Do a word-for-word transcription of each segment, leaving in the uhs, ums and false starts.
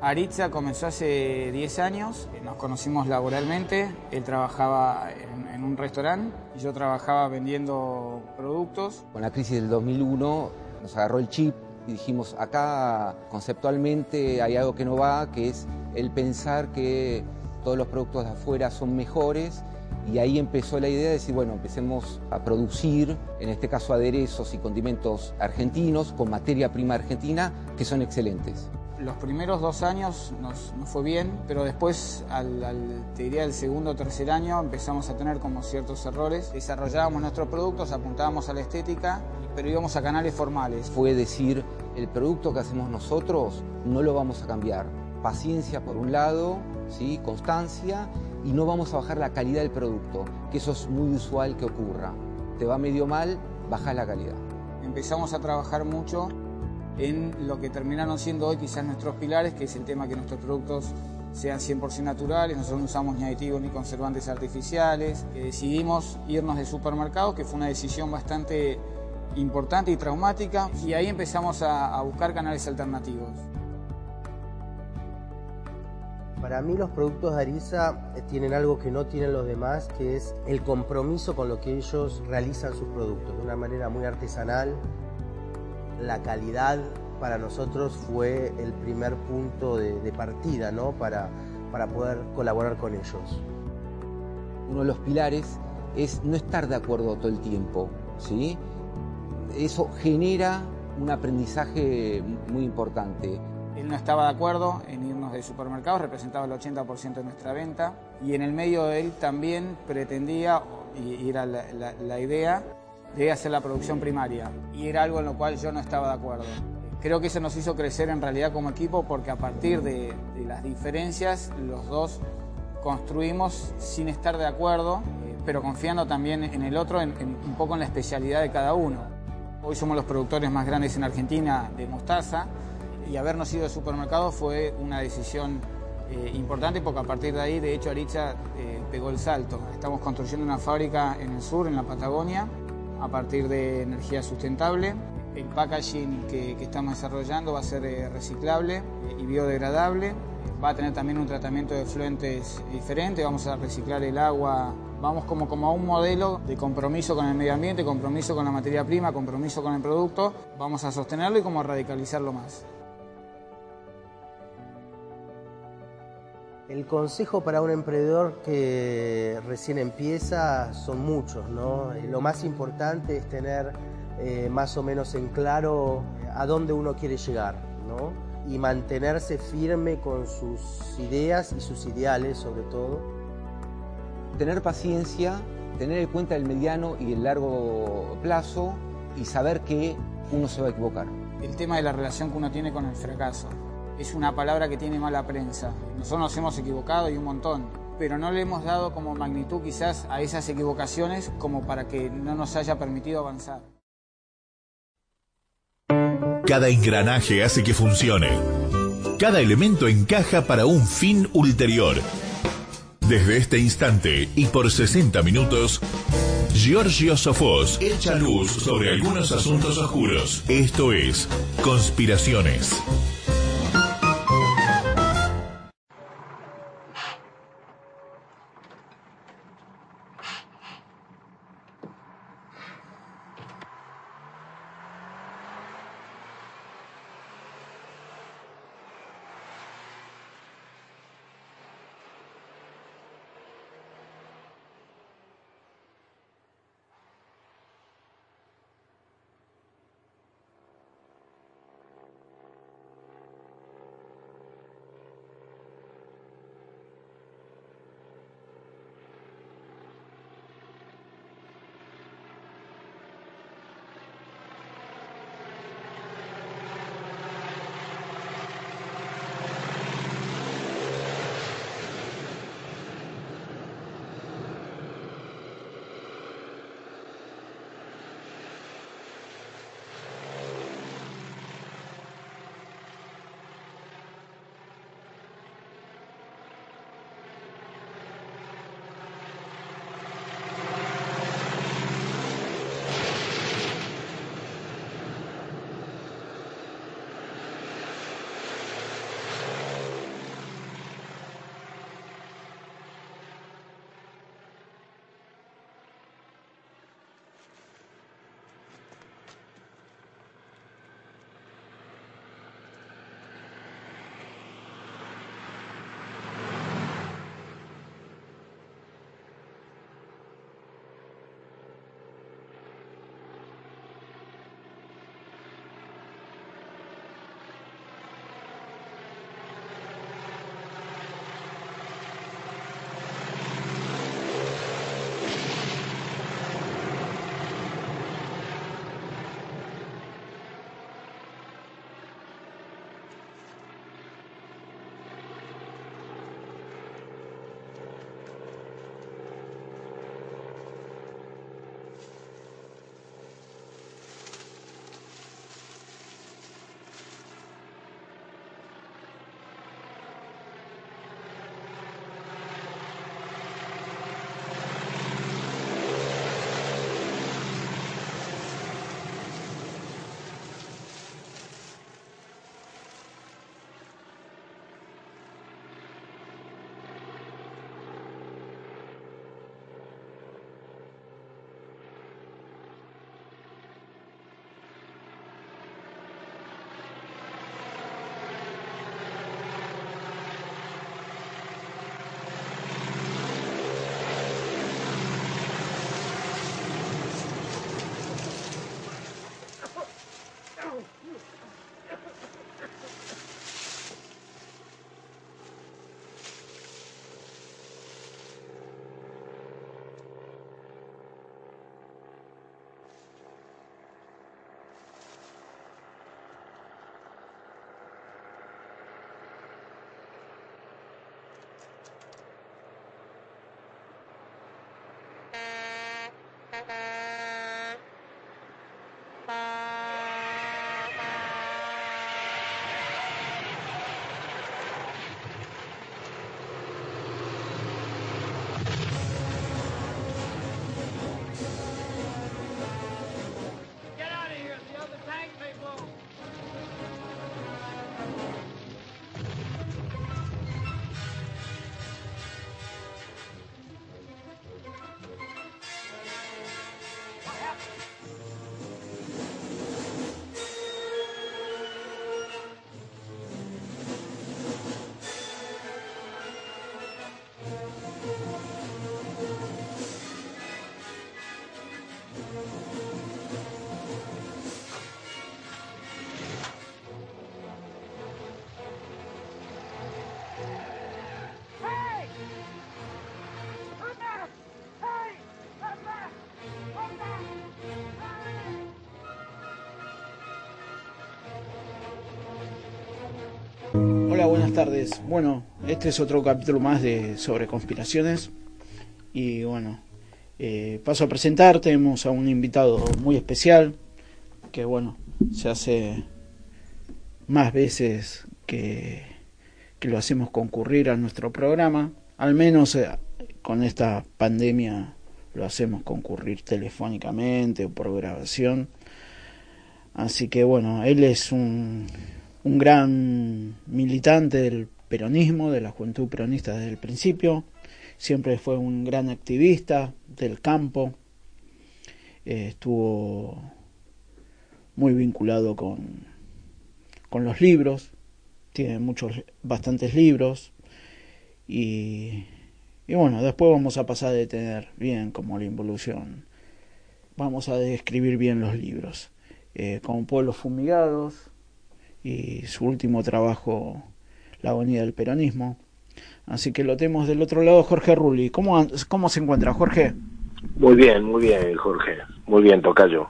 Aritza comenzó hace diez años, nos conocimos laboralmente, él trabajaba en, en un restaurante y yo trabajaba vendiendo productos. Con la crisis del dos mil uno nos agarró el chip y dijimos, acá conceptualmente hay algo que no va, que es el pensar que todos los productos de afuera son mejores, y ahí empezó la idea de decir, bueno, empecemos a producir, en este caso aderezos y condimentos argentinos con materia prima argentina que son excelentes. Los primeros dos años nos, nos fue bien, pero después, al, al, te diría el segundo o tercer año, empezamos a tener como ciertos errores. Desarrollábamos nuestros productos, apuntábamos a la estética, pero íbamos a canales formales. Fue decir, el producto que hacemos nosotros no lo vamos a cambiar. Paciencia por un lado, ¿sí? Constancia, y no vamos a bajar la calidad del producto, que eso es muy usual que ocurra. Te va medio mal, bajás la calidad. Empezamos a trabajar mucho en lo que terminaron siendo hoy quizás nuestros pilares, que es el tema que nuestros productos sean cien por ciento naturales, nosotros no usamos ni aditivos ni conservantes artificiales. Eh, decidimos irnos de supermercados, que fue una decisión bastante importante y traumática, y ahí empezamos a, a buscar canales alternativos. Para mí los productos de Aritza tienen algo que no tienen los demás, que es el compromiso con lo que ellos realizan sus productos, de una manera muy artesanal. La calidad para nosotros fue el primer punto de, de partida, ¿no? para, para poder colaborar con ellos. Uno de los pilares es no estar de acuerdo todo el tiempo, ¿sí? Eso genera un aprendizaje muy importante. Él no estaba de acuerdo en irnos de supermercados, representaba el ochenta por ciento de nuestra venta, y en el medio de él también pretendía, y era la, la, la idea, de hacer la producción primaria, y era algo en lo cual yo no estaba de acuerdo. Creo que eso nos hizo crecer en realidad como equipo, porque a partir de, de las diferencias los dos construimos sin estar de acuerdo, pero confiando también en el otro, en, en, un poco en la especialidad de cada uno. Hoy somos los productores más grandes en Argentina de mostaza, y habernos ido de supermercado fue una decisión eh, importante, porque a partir de ahí, de hecho, Aritza eh, pegó el salto. Estamos construyendo una fábrica en el sur, en la Patagonia, a partir de energía sustentable. El packaging que, que estamos desarrollando va a ser eh, reciclable y biodegradable. Va a tener también un tratamiento de efluentes diferente. Vamos a reciclar el agua. Vamos como, como a un modelo de compromiso con el medio ambiente, compromiso con la materia prima, compromiso con el producto. Vamos a sostenerlo y como a radicalizarlo más. El consejo para un emprendedor que recién empieza son muchos, ¿no? Lo más importante es tener eh, más o menos en claro a dónde uno quiere llegar, ¿no? Y mantenerse firme con sus ideas y sus ideales, sobre todo. Tener paciencia, tener en cuenta el mediano y el largo plazo, y saber que uno se va a equivocar. El tema de la relación que uno tiene con el fracaso. Es una palabra que tiene mala prensa. Nosotros nos hemos equivocado y un montón, pero no le hemos dado como magnitud quizás a esas equivocaciones como para que no nos haya permitido avanzar. Cada engranaje hace que funcione. Cada elemento encaja para un fin ulterior. Desde este instante y por sesenta minutos, Giorgio Sofós echa luz sobre algunos asuntos oscuros. Esto es Conspiraciones. Hola, buenas tardes. Bueno, este es otro capítulo más de sobre conspiraciones. Y bueno, eh, paso a presentar. Tenemos a un invitado muy especial que bueno, se hace más veces que, que lo hacemos concurrir a nuestro programa. Al menos eh, con esta pandemia lo hacemos concurrir telefónicamente o por grabación. Así que bueno, él es un... un gran militante del peronismo, de la juventud peronista desde el principio. Siempre fue un gran activista del campo. Eh, estuvo muy vinculado con, con los libros. Tiene muchos, bastantes libros. Y, y bueno, después vamos a pasar a detener bien como la involución. Vamos a describir bien los libros. Eh, como Pueblos Fumigados, y su último trabajo, La agonía del peronismo. Así que lo tenemos del otro lado, Jorge Rulli. ¿Cómo, cómo se encuentra, Jorge? Muy bien, muy bien, Jorge. Muy bien, tocayo.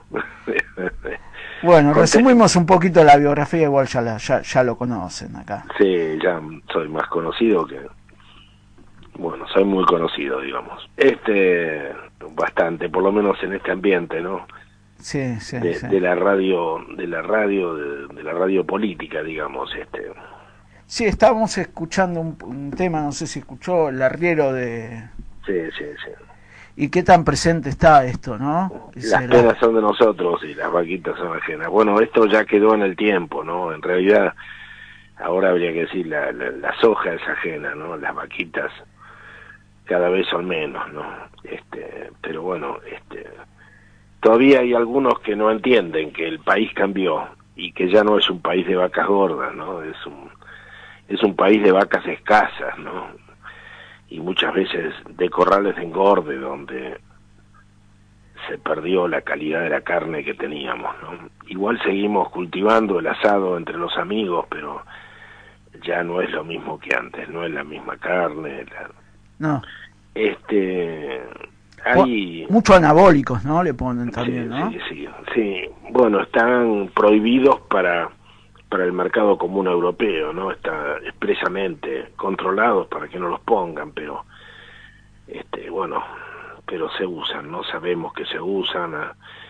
Bueno, resumimos un poquito la biografía, igual ya, la, ya, ya lo conocen acá. Sí, ya soy más conocido que... Bueno, soy muy conocido, digamos. Este, bastante, por lo menos en este ambiente, ¿no? Sí, sí, de, sí. de la radio, de la radio, de, de la radio política, digamos, este. Sí, estábamos escuchando un, un tema, no sé si escuchó, el arriero de... Sí, sí, sí. ¿Y qué tan presente está esto, no? Las Será... penas son de nosotros y las vaquitas son ajenas. Bueno, esto ya quedó en el tiempo, ¿no? En realidad, ahora habría que decir, la, la, la soja es ajena, ¿no? Las vaquitas cada vez son menos, ¿no? Este, pero bueno, este... todavía hay algunos que no entienden que el país cambió y que ya no es un país de vacas gordas, ¿no? Es un es un país de vacas escasas, ¿no? Y muchas veces de corrales de engorde donde se perdió la calidad de la carne que teníamos, ¿no? Igual seguimos cultivando el asado entre los amigos, pero ya no es lo mismo que antes, no es la misma carne. La... No. Este... Hay muchos anabólicos, ¿no? Le ponen también, sí, ¿no? Sí, sí, sí. Bueno, están prohibidos para para el mercado común europeo, ¿no? Está expresamente controlados para que no los pongan, pero este, bueno, pero se usan, ¿no? Sabemos que se usan a,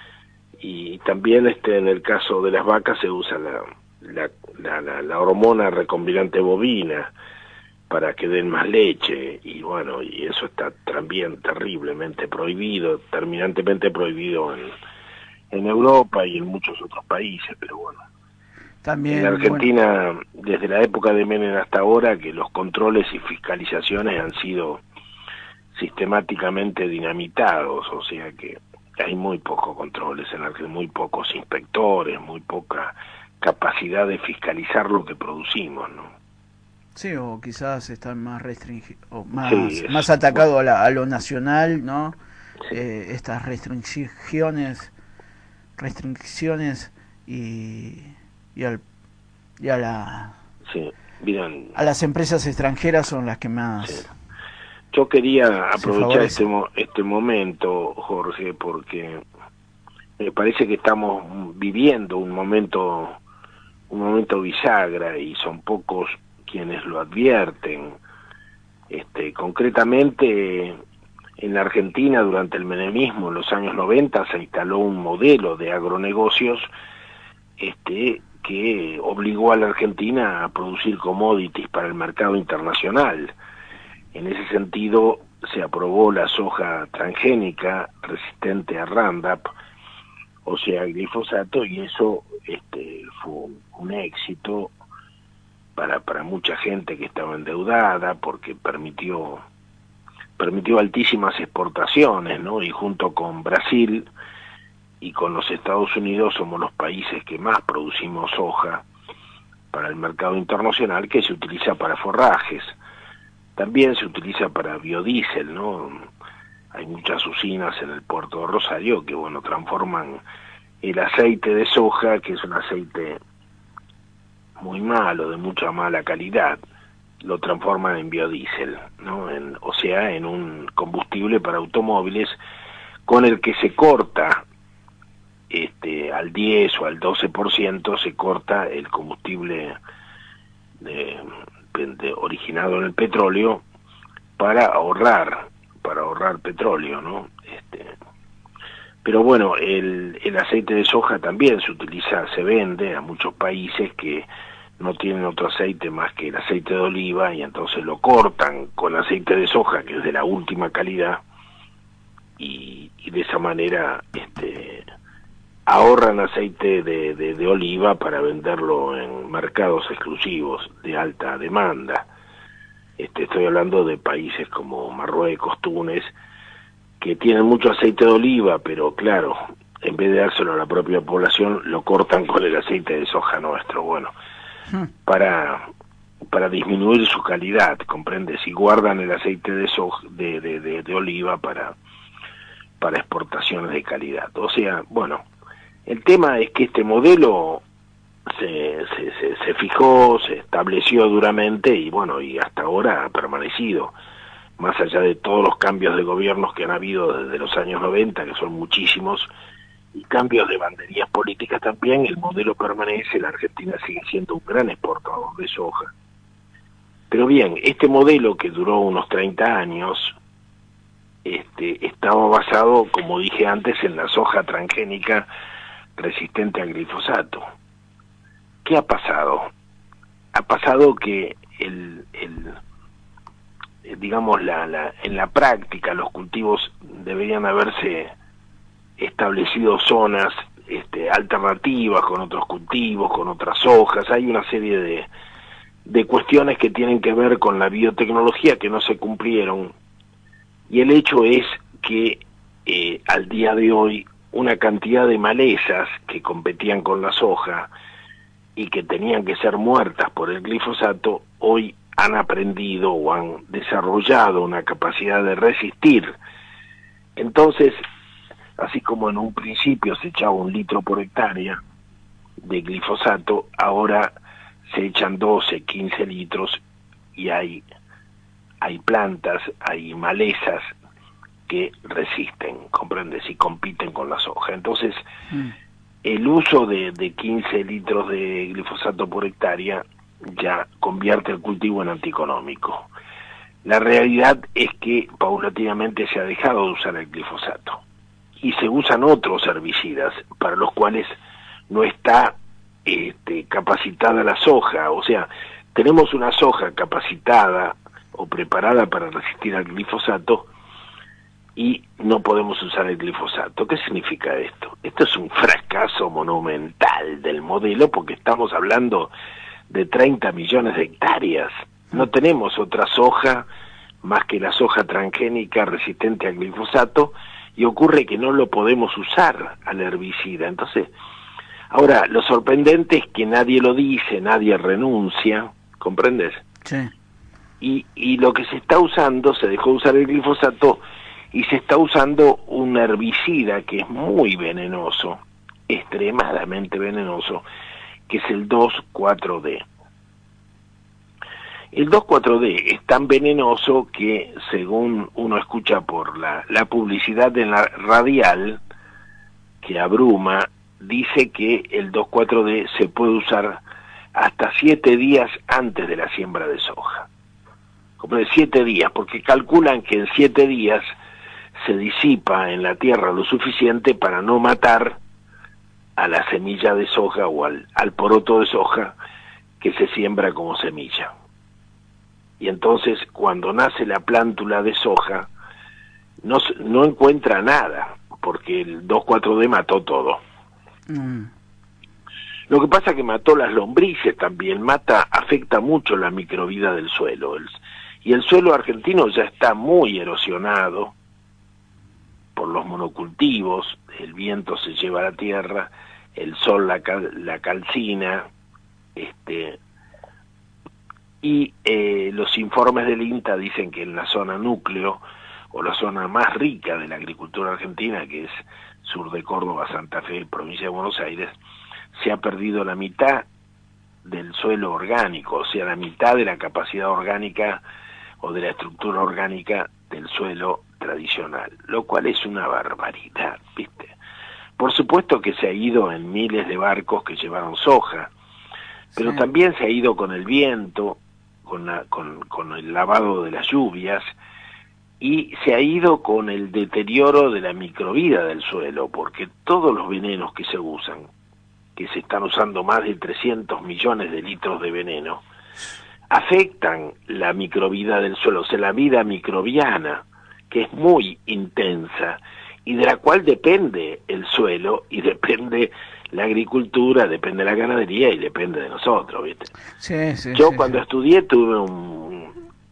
y también este en el caso de las vacas se usa la la la, la, la hormona recombinante bovina para que den más leche, y bueno, y eso está también terriblemente prohibido, terminantemente prohibido en, en Europa y en muchos otros países, pero bueno. También, en Argentina, bueno, desde la época de Menem hasta ahora, que los controles y fiscalizaciones han sido sistemáticamente dinamitados, o sea que hay muy pocos controles en Argentina, muy pocos inspectores, muy poca capacidad de fiscalizar lo que producimos, ¿no? Sí, o quizás están más restringidos, o más, sí, es, más atacados bueno. a, a lo nacional, ¿no? Sí. Eh, estas restricciones, restricciones y, y, al, y a la sí. Miren, a las empresas extranjeras son las que más. Sí. Yo quería aprovechar este mo este momento, Jorge, porque me parece que estamos viviendo un momento un momento bisagra y son pocos quienes lo advierten. Este, concretamente, en la Argentina durante el menemismo en los años noventa se instaló un modelo de agronegocios este, que obligó a la Argentina a producir commodities para el mercado internacional. En ese sentido se aprobó la soja transgénica resistente a Roundup, o sea, glifosato, y eso este, fue un éxito para, para mucha gente que estaba endeudada, porque permitió permitió altísimas exportaciones, ¿no? Y junto con Brasil y con los Estados Unidos somos los países que más producimos soja para el mercado internacional, que se utiliza para forrajes. También se utiliza para biodiesel, ¿no? Hay muchas usinas en el puerto de Rosario que, bueno, transforman el aceite de soja, que es un aceite muy malo, de mucha mala calidad, lo transforman en biodiesel, ¿no? En, o sea, en un combustible para automóviles con el que se corta este al diez o al doce por ciento se corta el combustible de, de, originado en el petróleo para ahorrar para ahorrar petróleo, ¿no? Este, pero bueno, el, el aceite de soja también se utiliza, se vende a muchos países que no tienen otro aceite más que el aceite de oliva, y entonces lo cortan con aceite de soja, que es de la última calidad, y, y de esa manera este, ahorran aceite de, de, de oliva para venderlo en mercados exclusivos de alta demanda. Este, estoy hablando de países como Marruecos, Túnez, que tienen mucho aceite de oliva, pero claro, en vez de dárselo a la propia población, lo cortan con el aceite de soja nuestro. Bueno, para para disminuir su calidad, ¿comprendes? Y guardan el aceite de soja, de, de, de, de oliva para para exportaciones de calidad. O sea, bueno, el tema es que este modelo se, se, se, se fijó, se estableció duramente y bueno, y hasta ahora ha permanecido, más allá de todos los cambios de gobiernos que han habido desde los años noventa, que son muchísimos, y cambios de banderías políticas también, el modelo permanece, la Argentina sigue siendo un gran exportador de soja. Pero bien, este modelo que duró unos treinta años, este, estaba basado, como dije antes, en la soja transgénica resistente al glifosato. ¿Qué ha pasado? Ha pasado que el, el digamos, la, la, en la práctica los cultivos deberían haberse establecido zonas este, alternativas con otros cultivos, con otras hojas. Hay una serie de, de cuestiones que tienen que ver con la biotecnología que no se cumplieron, y el hecho es que eh, al día de hoy una cantidad de malezas que competían con la soja y que tenían que ser muertas por el glifosato, hoy han aprendido o han desarrollado una capacidad de resistir. Entonces, así como en un principio se echaba un litro por hectárea de glifosato, ahora se echan doce, quince litros, y hay, hay plantas, hay malezas que resisten, ¿comprendes? Y compiten con la soja. Entonces, mm. el uso de, de quince litros de glifosato por hectárea ya convierte el cultivo en antieconómico. La realidad es que paulatinamente se ha dejado de usar el glifosato y se usan otros herbicidas para los cuales no está este, capacitada la soja. O sea, tenemos una soja capacitada o preparada para resistir al glifosato y no podemos usar el glifosato. ¿Qué significa esto? Esto es un fracaso monumental del modelo, porque estamos hablando de treinta millones de hectáreas. No tenemos otra soja más que la soja transgénica resistente al glifosato, y ocurre que no lo podemos usar al herbicida. Entonces, ahora, lo sorprendente es que nadie lo dice, nadie renuncia, ¿comprendes? Sí. Y, y lo que se está usando, se dejó de usar el glifosato y se está usando un herbicida que es muy venenoso, extremadamente venenoso, que es el dos cuatro D. El dos cuatro D es tan venenoso que, según uno escucha por la, la publicidad en la radial, que abruma, dice que el dos cuatro D se puede usar hasta siete días antes de la siembra de soja. Como de siete días, porque calculan que en siete días se disipa en la tierra lo suficiente para no matar a la semilla de soja o al, al poroto de soja que se siembra como semilla. Y entonces cuando nace la plántula de soja no, no encuentra nada, porque el dos cuatro D mató todo. Mm. Lo que pasa es que mató las lombrices también, mata, afecta mucho la microvida del suelo. El, y el suelo argentino ya está muy erosionado por los monocultivos, el viento se lleva a la tierra, el sol la, cal, la calcina, este, y eh, los informes del INTA dicen que en la zona núcleo, o la zona más rica de la agricultura argentina, que es sur de Córdoba, Santa Fe, provincia de Buenos Aires, se ha perdido la mitad del suelo orgánico, o sea, la mitad de la capacidad orgánica o de la estructura orgánica del suelo tradicional, lo cual es una barbaridad, ¿viste? Por supuesto que se ha ido en miles de barcos que llevaron soja, pero sí, también se ha ido con el viento, con, la, con, con el lavado de las lluvias, y se ha ido con el deterioro de la microvida del suelo, porque todos los venenos que se usan, que se están usando más de trescientos millones de litros de veneno, afectan la microvida del suelo, o sea, la vida microbiana, que es muy intensa, y de la cual depende el suelo, y depende la agricultura, depende la ganadería, y depende de nosotros, ¿viste? Sí, sí, Yo sí, cuando sí. estudié tuve un,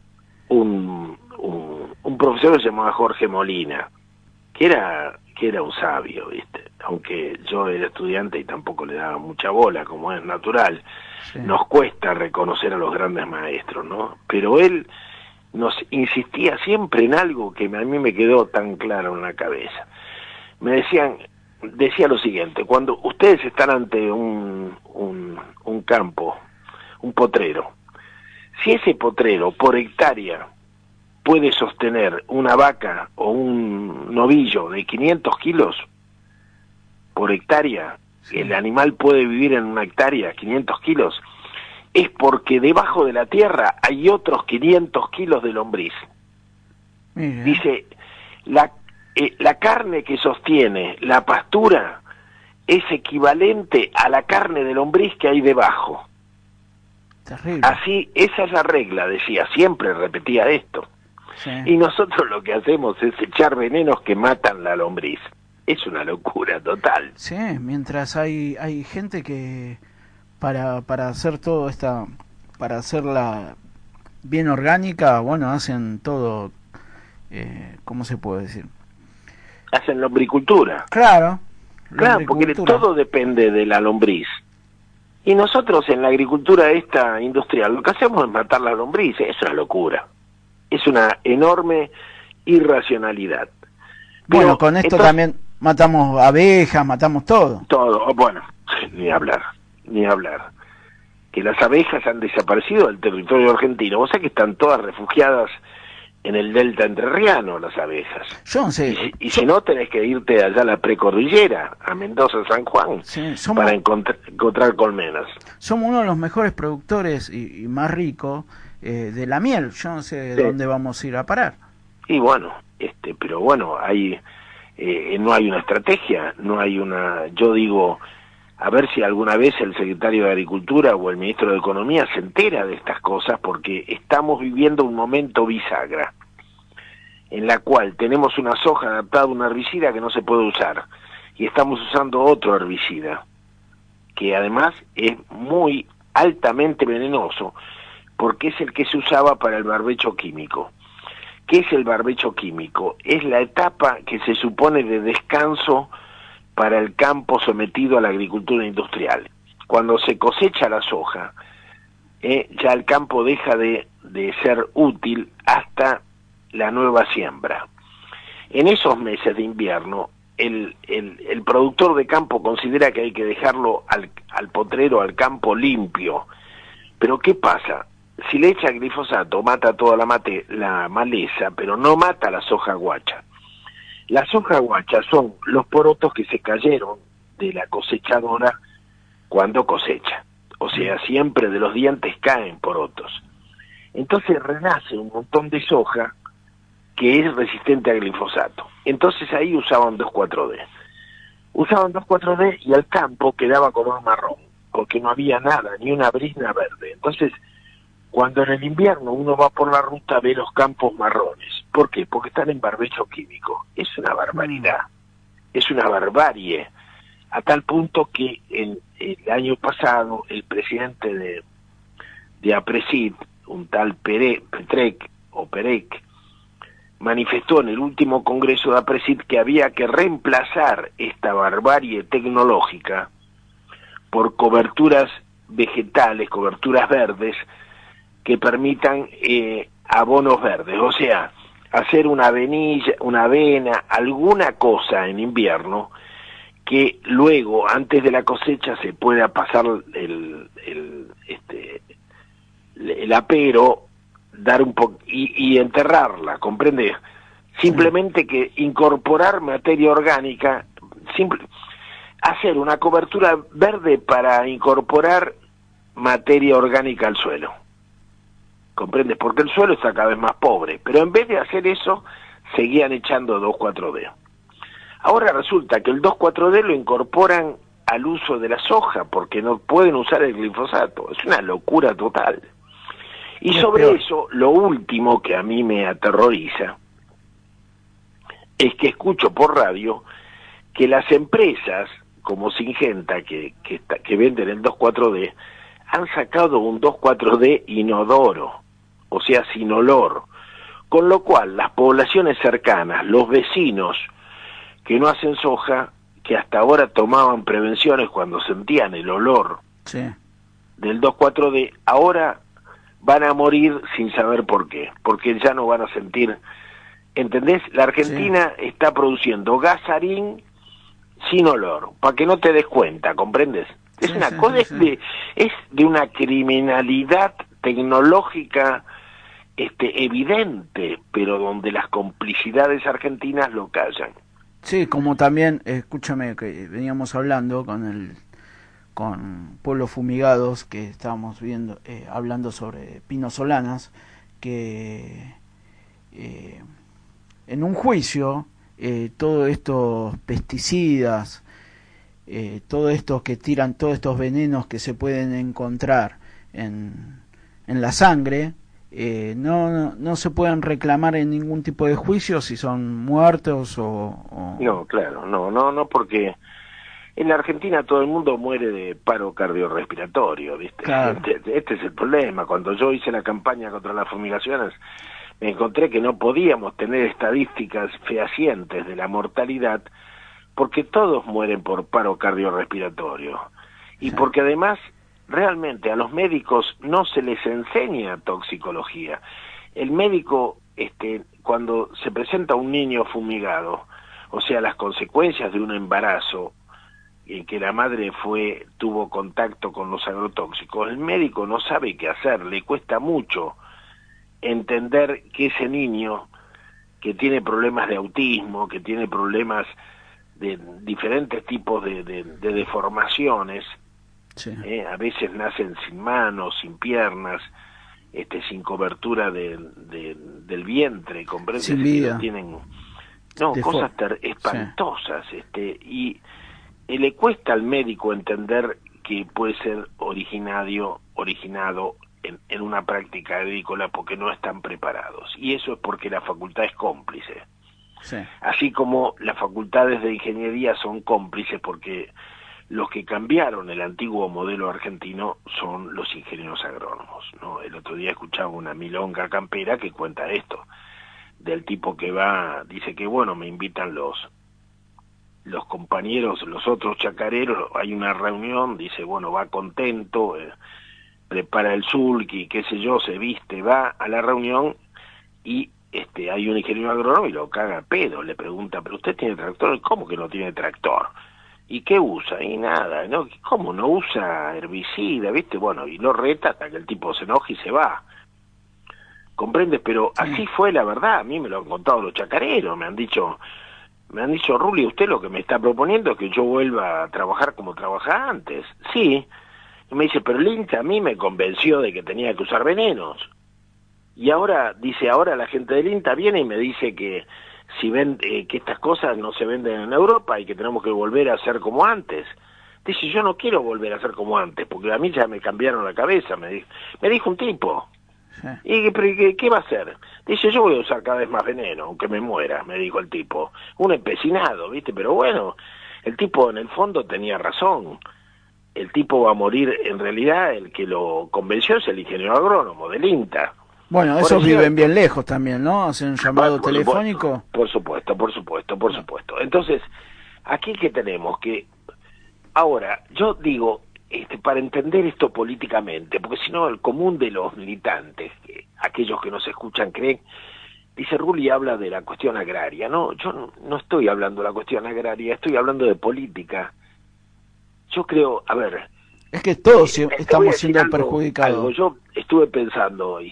un, un, un profesor que se llamaba Jorge Molina, que era, que era un sabio, ¿viste? Aunque yo era estudiante y tampoco le daba mucha bola, como es natural. Sí. Nos cuesta reconocer a los grandes maestros, ¿no? Pero él nos insistía siempre en algo que a mí me quedó tan claro en la cabeza. Me decían, decía lo siguiente: cuando ustedes están ante un, un, un campo, un potrero, si ese potrero por hectárea puede sostener una vaca o un novillo de quinientos kilos por hectárea, sí, el animal puede vivir en una hectárea, quinientos kilos, es porque debajo de la tierra hay otros quinientos kilos de lombriz. Mira. Dice, la, eh, la carne que sostiene la pastura es equivalente a la carne de lombriz que hay debajo. Terrible. Así, esa es la regla, decía, siempre repetía esto. Sí. Y nosotros lo que hacemos es echar venenos que matan la lombriz. Es una locura total. Sí, mientras hay hay gente que para para hacer todo esta para hacerla bien orgánica, bueno, hacen todo, eh, ¿cómo se puede decir? Hacen lombricultura. Claro. Claro, porque todo depende de la lombriz. Y nosotros en la agricultura esta industrial lo que hacemos es matar la lombriz. Es una locura. Es una enorme irracionalidad. Bueno, pero con esto entonces, también matamos abejas, matamos todo. Todo, bueno, ni hablar, ni hablar. Que las abejas han desaparecido del territorio argentino. Vos sabés que están todas refugiadas en el delta entrerriano, las abejas. Yo no sé. Y, y yo... si no, tenés que irte allá a la precordillera, a Mendoza, San Juan, sí, somos... para encontrar, encontrar colmenas. Somos uno de los mejores productores y, y más ricos eh, de la miel. Yo no sé de sí. dónde vamos a ir a parar. Y bueno, este, pero bueno, hay eh, no hay una estrategia, no hay una, yo digo, a ver si alguna vez el secretario de Agricultura o el ministro de Economía se entera de estas cosas, porque estamos viviendo un momento bisagra, en la cual tenemos una soja adaptada a un herbicida que no se puede usar, y estamos usando otro herbicida, que además es muy altamente venenoso, porque es el que se usaba para el barbecho químico. ¿Qué es el barbecho químico? Es la etapa que se supone de descanso para el campo sometido a la agricultura industrial. Cuando se cosecha la soja, eh, ya el campo deja de, de ser útil hasta la nueva siembra. En esos meses de invierno, el, el, el productor de campo considera que hay que dejarlo al, al potrero, al campo limpio. Pero ¿qué pasa? Si le echa glifosato, mata toda la, mate, la maleza, pero no mata la soja guacha. La soja guacha son los porotos que se cayeron de la cosechadora cuando cosecha. O sea, siempre de los dientes caen porotos. Entonces renace un montón de soja que es resistente al glifosato. Entonces ahí usaban dos cuatro D. Usaban dos cuatro D y el campo quedaba color marrón, porque no había nada, ni una brizna verde. Entonces, cuando en el invierno uno va por la ruta ve los campos marrones. ¿Por qué? Porque están en barbecho químico. Es una barbaridad, es una barbarie, a tal punto que el, el año pasado el presidente de, de APRESID, un tal Pere, Petrec o Perec, manifestó en el último congreso de APRESID que había que reemplazar esta barbarie tecnológica por coberturas vegetales, coberturas verdes, que permitan eh, abonos verdes, o sea, hacer una avenilla, una avena, alguna cosa en invierno que luego, antes de la cosecha, se pueda pasar el, el, este, el apero, dar un po y, y enterrarla, ¿comprende? Simplemente que incorporar materia orgánica, simple, hacer una cobertura verde para incorporar materia orgánica al suelo. ¿Comprendes? Porque el suelo está cada vez más pobre, pero en vez de hacer eso, seguían echando dos cuatro D. Ahora resulta que el dos cuatro D lo incorporan al uso de la soja, porque no pueden usar el glifosato. Es una locura total. Y sobre eso, lo último que a mí me aterroriza, es que escucho por radio que las empresas, como Syngenta, que, que, está, que venden el dos cuatro D, han sacado un dos cuatro D inodoro, o sea, sin olor, con lo cual las poblaciones cercanas, los vecinos que no hacen soja, que hasta ahora tomaban prevenciones cuando sentían el olor sí. del dos cuatro D, ahora van a morir sin saber por qué, porque ya no van a sentir, ¿entendés? La Argentina sí. está produciendo gasarín sin olor, para que no te des cuenta, ¿comprendes? Es sí, una sí, cosa, sí, sí. De, es de una criminalidad tecnológica este, evidente, pero donde las complicidades argentinas lo callan. Sí, como también, escúchame, que veníamos hablando con el con Pueblos Fumigados, que estábamos viendo, eh, hablando sobre pinos solanas, que eh, en un juicio, eh, todos estos pesticidas, eh, todos estos que tiran, todos estos venenos que se pueden encontrar en, en la sangre, eh, no, no, no se pueden reclamar en ningún tipo de juicio si son muertos o, o... No, claro, no, no, no, porque en la Argentina todo el mundo muere de paro cardiorrespiratorio, ¿viste? Claro. Este, este es el problema. Cuando yo hice la campaña contra las fumigaciones, me encontré que no podíamos tener estadísticas fehacientes de la mortalidad porque todos mueren por paro cardiorrespiratorio. Y sí. porque además, realmente a los médicos no se les enseña toxicología. El médico, este, cuando se presenta un niño fumigado, o sea, las consecuencias de un embarazo, en que la madre fue tuvo contacto con los agrotóxicos, el médico no sabe qué hacer, le cuesta mucho entender que ese niño que tiene problemas de autismo, que tiene problemas de diferentes tipos de, de, de deformaciones, sí. eh, a veces nacen sin manos, sin piernas, este, sin cobertura de, de, del vientre, ¿comprendes? Sin vida. Tienen, no, cosas ter espantosas, sí. este, y Eh, le cuesta al médico entender que puede ser originario, originado en, en una práctica agrícola porque no están preparados. Y eso es porque la facultad es cómplice. Sí. Así como las facultades de ingeniería son cómplices porque los que cambiaron el antiguo modelo argentino son los ingenieros agrónomos, ¿no? El otro día escuchaba una milonga campera que cuenta esto, del tipo que va, dice que bueno, me invitan los... los compañeros, los otros chacareros, hay una reunión, dice, bueno, va contento, eh, prepara el sulky, qué sé yo, se viste, va a la reunión y este hay un ingeniero agrónomo y lo caga a pedo, le pregunta, ¿pero usted tiene tractor? ¿Cómo que no tiene tractor? ¿Y qué usa? Y nada, ¿no? ¿Cómo no usa herbicida? ¿Viste? Bueno, y lo reta hasta que el tipo se enoja y se va. ¿Comprendes? Pero así fue la verdad, a mí me lo han contado los chacareros, me han dicho... Me han dicho, Ruli, usted lo que me está proponiendo es que yo vuelva a trabajar como trabajaba antes. Sí. Y me dice, pero el hincha a mí me convenció de que tenía que usar venenos. Y ahora, dice, ahora la gente del INTA viene y me dice que si ven, eh, que estas cosas no se venden en Europa y que tenemos que volver a hacer como antes. Dice, yo no quiero volver a hacer como antes, porque a mí ya me cambiaron la cabeza, me dijo, me dijo un tipo. Sí. ¿Y qué, qué va a hacer? Dice, yo voy a usar cada vez más veneno, aunque me muera, me dijo el tipo. Un empecinado, ¿viste? Pero bueno, el tipo en el fondo tenía razón. El tipo va a morir, en realidad el que lo convenció es el ingeniero agrónomo del INTA. Bueno, esos por viven bien lejos también, ¿no? Hacen un llamado por telefónico. Por supuesto, por supuesto, por supuesto. Entonces, aquí que tenemos que... Ahora, yo digo, este, para entender esto políticamente, porque si no el común de los militantes, que, aquellos que nos escuchan creen, dice Rulli habla de la cuestión agraria, no, yo no, no estoy hablando de la cuestión agraria, estoy hablando de política. Yo creo, a ver... Es que todos eh, estamos siendo algo, perjudicados. Algo. Yo estuve pensando hoy,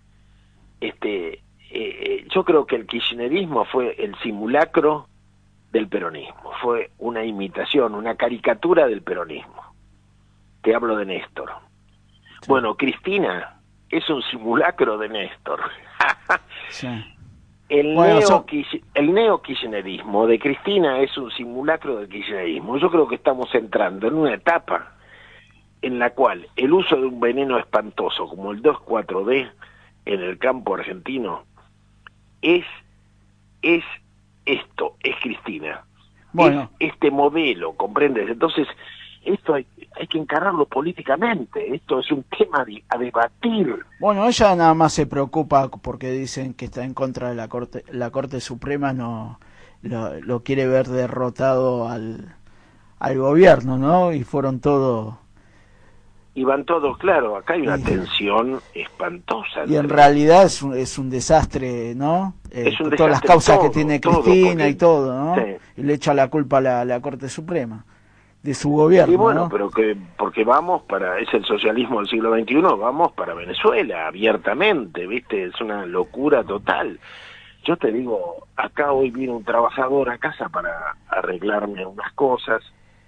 este, eh, yo creo que el kirchnerismo fue el simulacro del peronismo, fue una imitación, una caricatura del peronismo. Te hablo de Néstor. Sí. Bueno, Cristina es un simulacro de Néstor. Sí. El, bueno, neo, so... el neo-kirchnerismo de Cristina es un simulacro del kirchnerismo. Yo creo que estamos entrando en una etapa en la cual el uso de un veneno espantoso como el dos cuatro D en el campo argentino es, es esto, es Cristina. Bueno. Es este modelo, ¿comprendes? Entonces, esto hay, hay que encararlo políticamente, esto es un tema de, a debatir. Bueno, ella nada más se preocupa porque dicen que está en contra de la Corte, la Corte Suprema no lo, lo quiere ver derrotado al, al gobierno, ¿no? Y fueron todos... Y van todos, claro, acá hay una sí. tensión espantosa. Y en realidad es un, es un desastre, ¿no? Eh, es un todas las causas todo, que tiene Cristina todo porque, y todo, ¿no? Sí. Y le echa la culpa a la, a la Corte Suprema de su gobierno. Y bueno, ¿no? pero que porque vamos para, es el socialismo del siglo veintiuno, vamos para Venezuela, abiertamente, ¿viste? Es una locura total. Yo te digo, acá hoy vino un trabajador a casa para arreglarme unas cosas,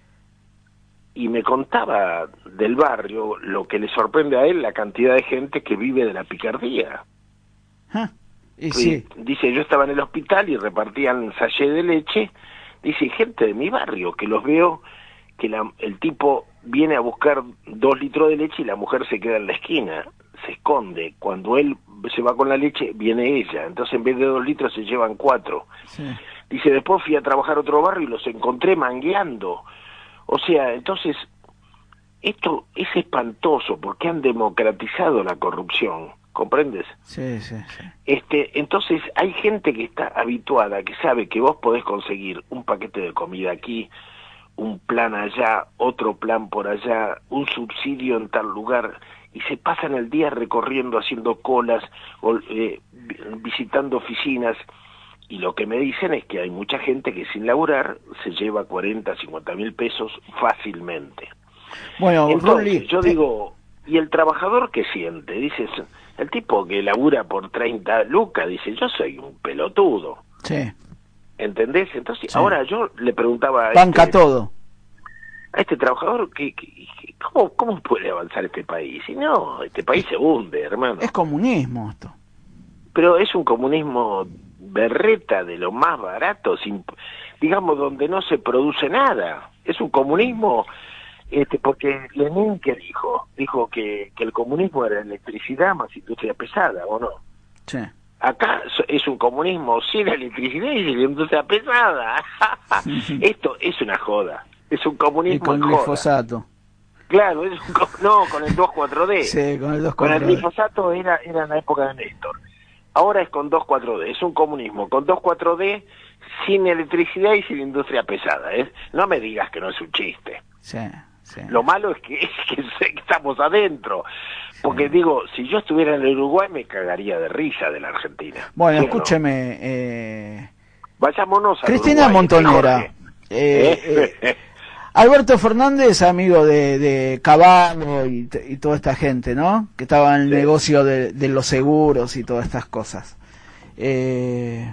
y me contaba del barrio lo que le sorprende a él, la cantidad de gente que vive de la picardía. ¿Ah? Y sí. Dice, yo estaba en el hospital y repartían sachet de leche, dice, gente de mi barrio, que los veo, que la, el tipo viene a buscar dos litros de leche y la mujer se queda en la esquina, se esconde. Cuando él se va con la leche, viene ella, entonces en vez de dos litros se llevan cuatro. Sí. Dice, después fui a trabajar a otro barrio y los encontré mangueando. O sea, entonces, esto es espantoso porque han democratizado la corrupción, ¿comprendes? Sí, sí, sí. Este, entonces, hay gente que está habituada, que sabe que vos podés conseguir un paquete de comida aquí, un plan allá, otro plan por allá, un subsidio en tal lugar, y se pasan el día recorriendo, haciendo colas, o, eh, visitando oficinas. Y lo que me dicen es que hay mucha gente que sin laburar se lleva cuarenta, cincuenta mil pesos fácilmente. Bueno, entonces Rulli, yo digo, ¿y el trabajador qué siente? Dices, el tipo que labura por treinta lucas, dice, yo soy un pelotudo. Sí. ¿Entendés? Entonces, sí. Ahora yo le preguntaba a Banca este, todo. a este trabajador, que, que, ¿cómo, ¿cómo puede avanzar este país? Si no, este país se hunde, hermano. Es comunismo esto. Pero es un comunismo berreta de lo más barato, sin, digamos, donde no se produce nada. Es un comunismo, este, porque Lenin, ¿qué dijo? Dijo que, que el comunismo era electricidad más industria pesada, ¿o no? Sí. Acá es un comunismo sin electricidad y sin industria pesada. Esto es una joda. Es un comunismo y con en glifosato. Joda. Claro, es un, no, con el dos cuatro D. Sí, con el dos cuatro D. Con el D. glifosato era, era en la época de Néstor. Ahora es con dos cuatro D, es un comunismo con dos cuatro D, sin electricidad y sin industria pesada. ¿eh? No me digas que no es un chiste. Sí, sí. Lo malo es que, es que estamos adentro. Porque sí. Digo, si yo estuviera en el Uruguay me cagaría de risa de la Argentina. Bueno, ¿sí escúcheme. No? Eh... Vayámonos a Cristina Uruguay, Montonera. Eh, eh, eh, Alberto Fernández, amigo de, de Caballo y, y toda esta gente, ¿no? Que estaba en el sí. negocio de, de los seguros y todas estas cosas. Eh,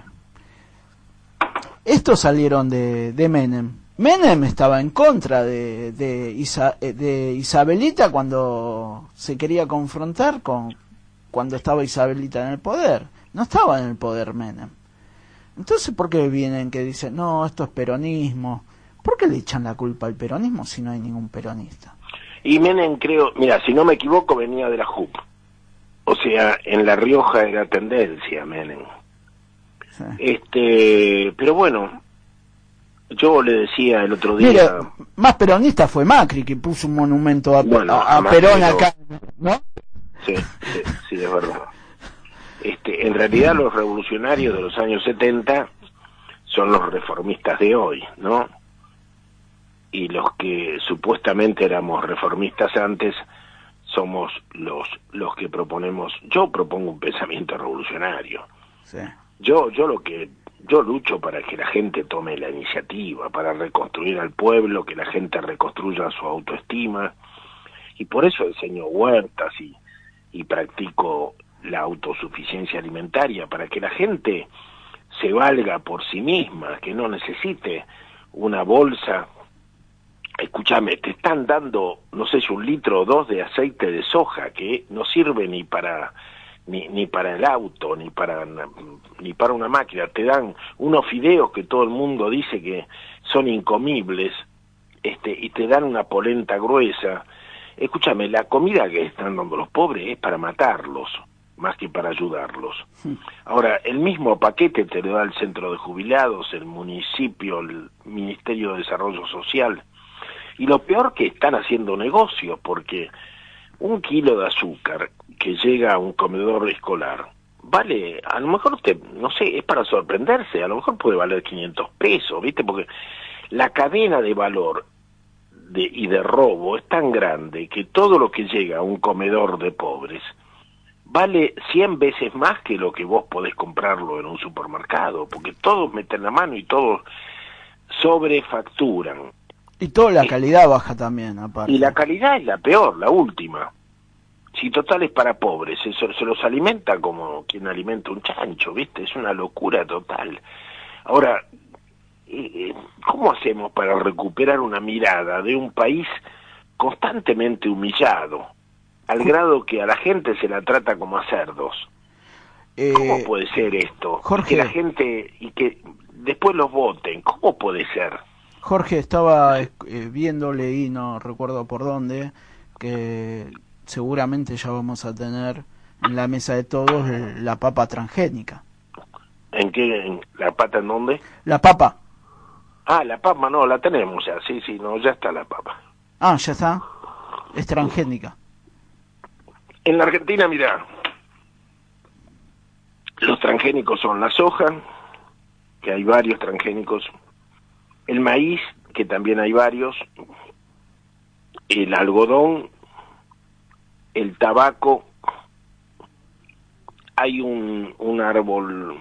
estos salieron de, de Menem. Menem estaba en contra de, de, Isa, de Isabelita cuando se quería confrontar con, cuando estaba Isabelita en el poder. No estaba en el poder Menem. Entonces, ¿por qué vienen que dicen, no, esto es peronismo? ¿Por qué le echan la culpa al peronismo si no hay ningún peronista? Y Menem, creo, mira, si no me equivoco, venía de la J U P. O sea, en La Rioja era tendencia Menem. Sí. Este, pero bueno, yo le decía el otro día... Mira, más peronista fue Macri, que puso un monumento a, bueno, a, a, a Perón Macri, acá, ¿no? Sí, sí, sí, es verdad. Este, en realidad los revolucionarios de los años setenta son los reformistas de hoy, ¿no? Y los que supuestamente éramos reformistas antes somos los los que proponemos. Yo propongo un pensamiento revolucionario. Sí. Yo yo lo que yo lucho para que la gente tome la iniciativa, para reconstruir al pueblo, que la gente reconstruya su autoestima, y por eso enseño huertas y y practico la autosuficiencia alimentaria, para que la gente se valga por sí misma, que no necesite una bolsa. Escúchame, te están dando, no sé si un litro o dos de aceite de soja, que no sirve ni para ni, ni para el auto, ni para ni para una máquina. Te dan unos fideos que todo el mundo dice que son incomibles, este, y te dan una polenta gruesa. Escúchame, la comida que están dando los pobres es para matarlos, más que para ayudarlos. Sí. Ahora, el mismo paquete te lo da el centro de jubilados, el municipio, el Ministerio de Desarrollo Social. Y lo peor, que están haciendo negocios, porque un kilo de azúcar que llega a un comedor escolar vale, a lo mejor usted, no sé, es para sorprenderse, a lo mejor puede valer quinientos pesos, ¿viste? Porque la cadena de valor de, y de robo es tan grande que todo lo que llega a un comedor de pobres vale cien veces más que lo que vos podés comprarlo en un supermercado, porque todos meten la mano y todos sobrefacturan. Y toda la calidad baja también, aparte. Y la calidad es la peor, la última. Si total es para pobres, eso, se los alimenta como quien alimenta un chancho, ¿viste? Es una locura total. Ahora, ¿cómo hacemos para recuperar una mirada de un país constantemente humillado, al grado que a la gente se la trata como a cerdos? Eh, ¿Cómo puede ser esto? Jorge, que la gente, y que después los voten, ¿cómo puede ser? Jorge, estaba eh, viendo, leí, no recuerdo por dónde, que seguramente ya vamos a tener en la mesa de todos la papa transgénica. ¿En qué? En ¿La pata en dónde? La papa. Ah, la papa no, la tenemos ya, sí, sí, no, ya está la papa. Ah, ya está. Es transgénica. En la Argentina, mirá, los transgénicos son la soja, que hay varios transgénicos, el maíz, que también hay varios, el algodón, el tabaco, hay un, un árbol,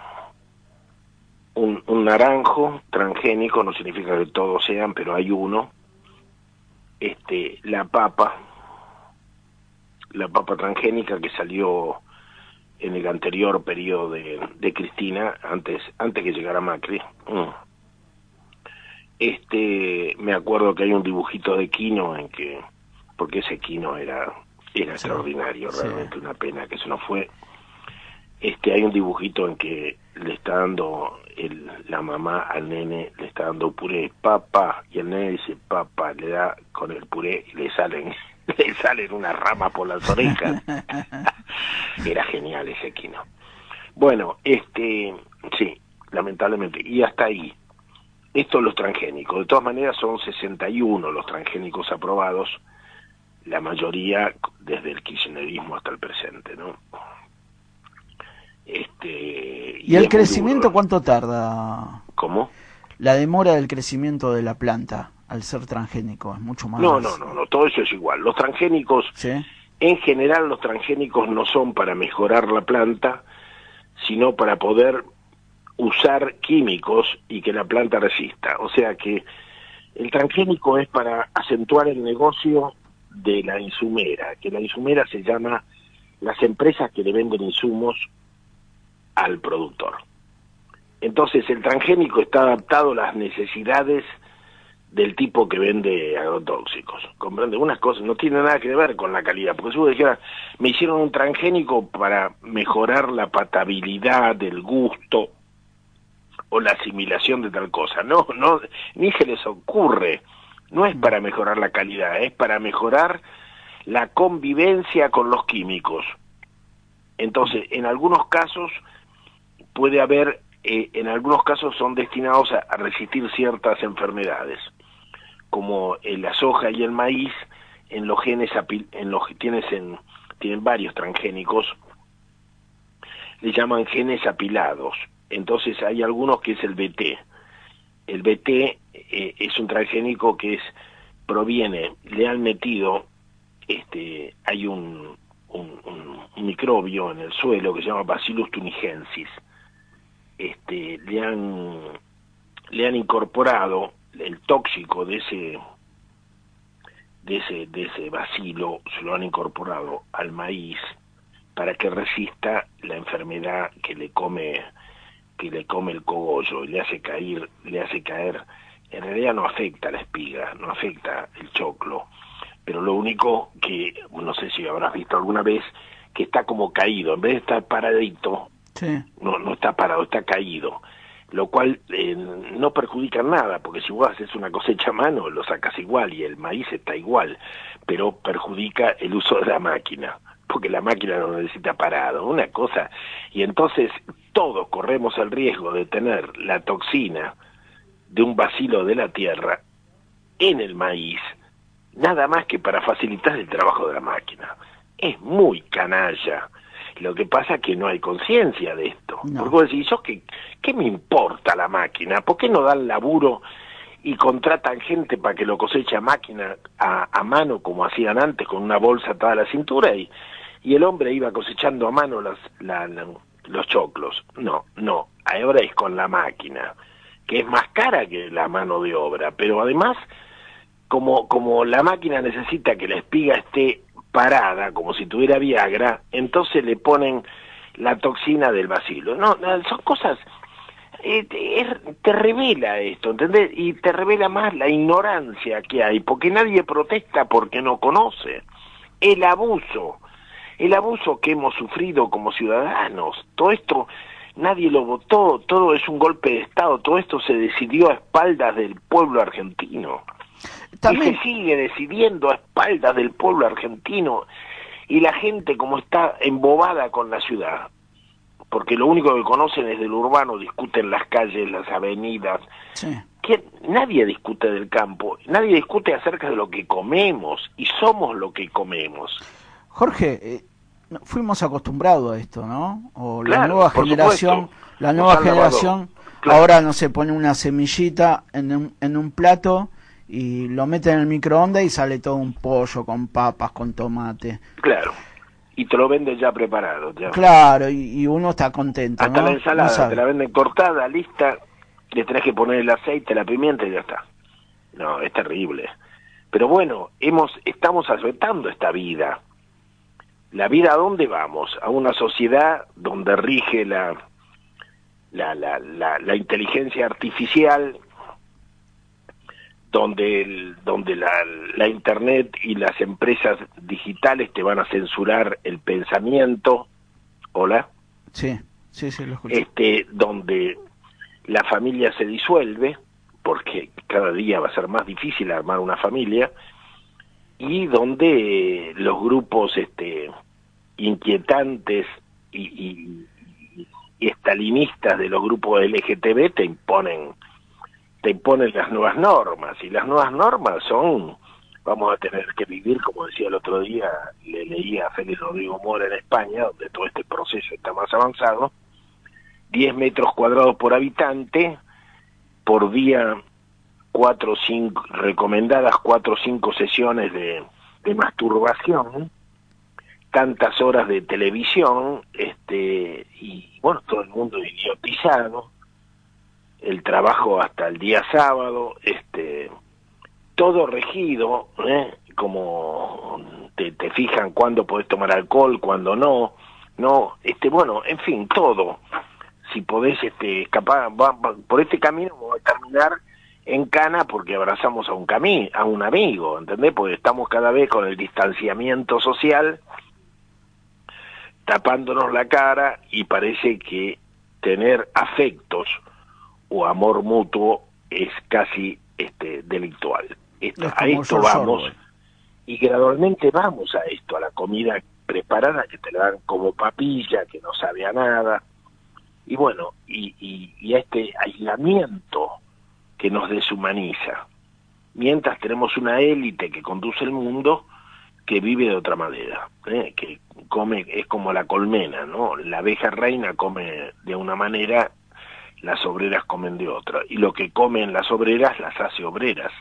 un, un naranjo transgénico, no significa que todos sean, pero hay uno, este, la papa, la papa transgénica que salió en el anterior periodo de, de Cristina, antes, antes que llegara Macri. Mm. Este, me acuerdo que hay un dibujito de Quino en que, porque ese Quino era, era sí, extraordinario, realmente, sí. Una pena que eso no fue. Este, hay un dibujito en que le está dando el, la mamá al nene, le está dando puré, papá, y el nene dice papá, le da con el puré y le salen, le salen una rama por las orejas. Era genial ese Quino. Bueno, este, sí, lamentablemente, y hasta ahí. Estos los transgénicos, de todas maneras son sesenta y uno los transgénicos aprobados, la mayoría desde el kirchnerismo hasta el presente, ¿no? Este, ¿Y, ¿Y el crecimiento cuánto tarda? ¿Cómo? La demora del crecimiento de la planta al ser transgénico es mucho más... No, no, no, no, todo eso es igual. Los transgénicos, ¿sí? En general los transgénicos no son para mejorar la planta, sino para poder usar químicos y que la planta resista. O sea que el transgénico es para acentuar el negocio de la insumera, que la insumera se llama las empresas que le venden insumos al productor. Entonces el transgénico está adaptado a las necesidades del tipo que vende agrotóxicos. ¿Comprende? Unas cosas no tienen nada que ver con la calidad, porque si vos dijeras, me hicieron un transgénico para mejorar la patabilidad, el gusto o la asimilación de tal cosa. No, no, ni se les ocurre. No es para mejorar la calidad, es para mejorar la convivencia con los químicos. Entonces, en algunos casos puede haber, eh, en algunos casos son destinados a, a resistir ciertas enfermedades, como en la soja y el maíz, en los genes api- en los tienes en tienen varios transgénicos, le llaman genes apilados. Entonces hay algunos que es el B T. El B T eh, es un transgénico que es proviene, le han metido, este, hay un, un, un, un microbio en el suelo que se llama Bacillus thuringiensis. Este, le han le han incorporado el tóxico de ese de ese de ese bacilo, se lo han incorporado al maíz para que resista la enfermedad que le come que le come el cogollo y le hace caer le hace caer en realidad no afecta la espiga, no afecta el choclo, pero lo único que, no sé si habrás visto alguna vez, que está como caído, en vez de estar paradito, sí. no, no está parado, está caído, lo cual eh, no perjudica nada, porque si vos haces una cosecha a mano, lo sacas igual y el maíz está igual, pero perjudica el uso de la máquina, porque la máquina no necesita parado, una cosa, y entonces todos corremos el riesgo de tener la toxina de un bacilo de la tierra en el maíz, nada más que para facilitar el trabajo de la máquina. Es muy canalla. Lo que pasa es que no hay conciencia de esto. No. Porque vos decís, ¿yo qué, qué me importa la máquina? ¿Por qué no dan laburo y contratan gente para que lo coseche a máquina, a, a mano, como hacían antes, con una bolsa atada a la cintura, y, y el hombre iba cosechando a mano las, la, la, los choclos? No, no, ahora es con la máquina, que es más cara que la mano de obra, pero además, como, como la máquina necesita que la espiga esté parada, como si tuviera Viagra, entonces le ponen la toxina del bacilo. No, no son cosas, eh, te, te revela esto, ¿entendés? Y te revela más la ignorancia que hay, porque nadie protesta porque no conoce. El abuso, el abuso que hemos sufrido como ciudadanos, todo esto nadie lo votó, todo es un golpe de Estado, todo esto se decidió a espaldas del pueblo argentino. También. Y se sigue decidiendo a espaldas del pueblo argentino, y la gente como está embobada con la ciudad, porque lo único que conocen es del urbano, discuten las calles, las avenidas, sí. Que nadie discute del campo, nadie discute acerca de lo que comemos, y somos lo que comemos. Jorge, eh, fuimos acostumbrados a esto, ¿no? O claro, la nueva generación, la nueva generación claro. Ahora no se pone una semillita en un, en un plato y lo mete en el microondas y sale todo un pollo con papas, con tomate. Claro, y te lo venden ya preparado. Ya. Claro, y, y uno está contento, hasta ¿no? la ensalada, no te la venden cortada, lista, le tenés que poner el aceite, la pimienta y ya está. No, es terrible. Pero bueno, hemos estamos aceptando esta vida. ¿La vida a dónde vamos? A una sociedad donde rige la, la, la, la, la inteligencia artificial, donde el, donde la, la internet y las empresas digitales te van a censurar el pensamiento. ¿Hola? Sí, sí, sí, lo escucho. Este, donde la familia se disuelve, porque cada día va a ser más difícil armar una familia, y donde los grupos este inquietantes y, y, y estalinistas de los grupos L G T B te imponen te imponen las nuevas normas, y las nuevas normas son, vamos a tener que vivir, como decía el otro día, le leía a Félix Rodrigo Mora en España, donde todo este proceso está más avanzado, diez metros cuadrados por habitante, por día cuatro o cinco, recomendadas cuatro o cinco sesiones de, de masturbación, tantas horas de televisión, este y bueno, todo el mundo idiotizado, el trabajo hasta el día sábado, este todo regido, ¿eh? Como te, te fijan cuándo podés tomar alcohol, cuándo no, no, este bueno, en fin, todo. Si podés este escapar, va, va, por este camino vamos a terminar en cana porque abrazamos a un cami a un amigo, ¿entendés? Porque estamos cada vez con el distanciamiento social, tapándonos la cara, y parece que tener afectos o amor mutuo es casi este delictual. Esto, a esto vamos, Orwell. Y gradualmente vamos a esto, a la comida preparada que te la dan como papilla, que no sabe a nada, y bueno, y, y, y a este aislamiento que nos deshumaniza, mientras tenemos una élite que conduce el mundo, que vive de otra manera, ¿eh? Que come, es como la colmena, ¿no? La abeja reina come de una manera, las obreras comen de otra, y lo que comen las obreras las hace obreras,